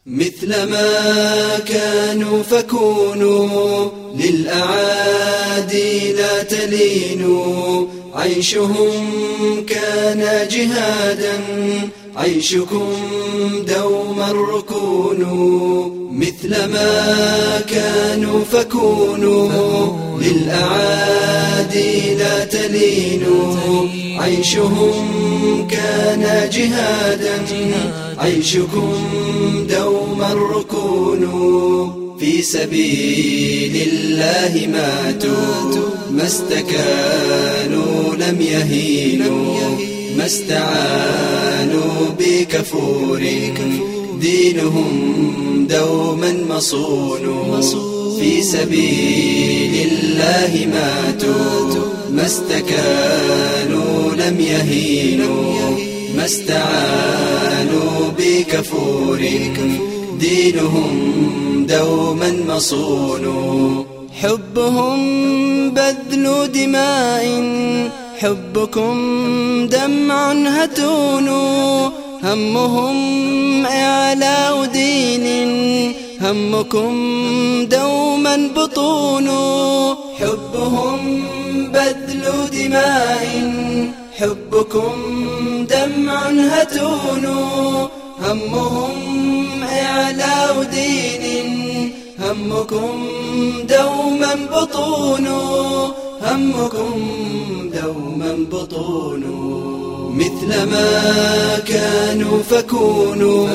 مثلما كانوا فكونوا للأعادي لا تلينوا. عيشهم كان جهادا، عيشكم دوما ركونوا. مثلما كانوا فكونوا للأعادي لا تلينوا. عيشهم كان جهادا، عيشكم دوما ركونوا. في سبيل الله ماتوا، ما استكانوا لم يهينوا، ما استعانوا بكفور، دينهم دوما مصون. في سبيل الله ماتوا، ما استكانوا لم يهينوا، ما استعانوا بكفور، دينهم دوما مصون. حبهم بذل دماء، حبكم دمع هتون. همهم إعلاء دين، همكم دوما بطون. حبهم بذل دماء، حبكم دمع هتون. همهم إعلاء دين، همكم دوما بطون، همكم دوما بطون. مثلما كانوا فكونوا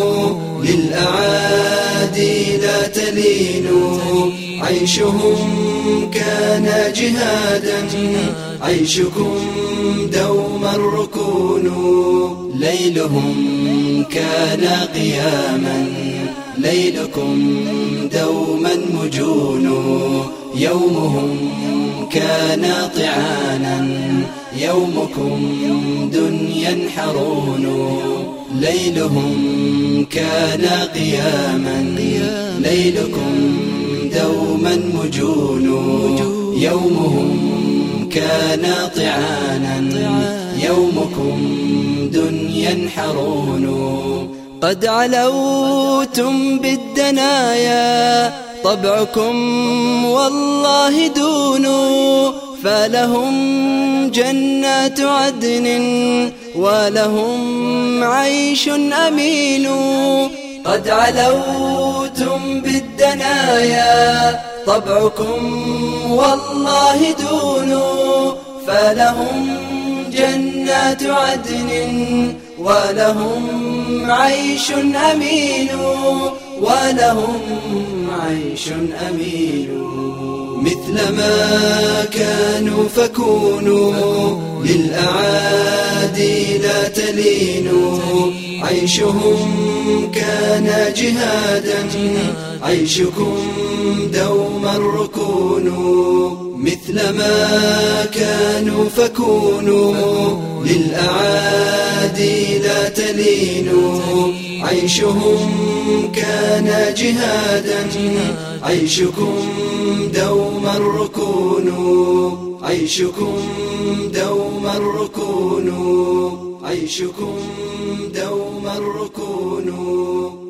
للأعادي لا تلينوا. عيشهم كان جهادا، عيشكم دوما ركونوا. ليلهم كان قياما، ليلكم دوما مجون. يومهم كان طعانا، يومكم دنيا حرون. ليلهم كان قياما، ليلكم دوما مجون. يومهم كان طعانا، يومكم دنيا حرون. قد علوتم بالدنايا، طبعكم والله دون. فلهم جنات عدن، ولهم عيش أمين. قد علوتم بالدنايا، طبعكم والله دون. فلهم جنات عدن، ولهم عيش أمين، ولهم عيش أمين. مثلما كانوا فكونوا للأعادي لا تلينوا. عيشهم كان جهادا، عيشكم دوما ركونوا. مثلما كانوا فكونوا للأعادي لا تلينوا. عيشهم كان جهادا، عيشكم دوما ركونوا. عيشكم دوما ركونوا. عيشكم دوما ركونوا.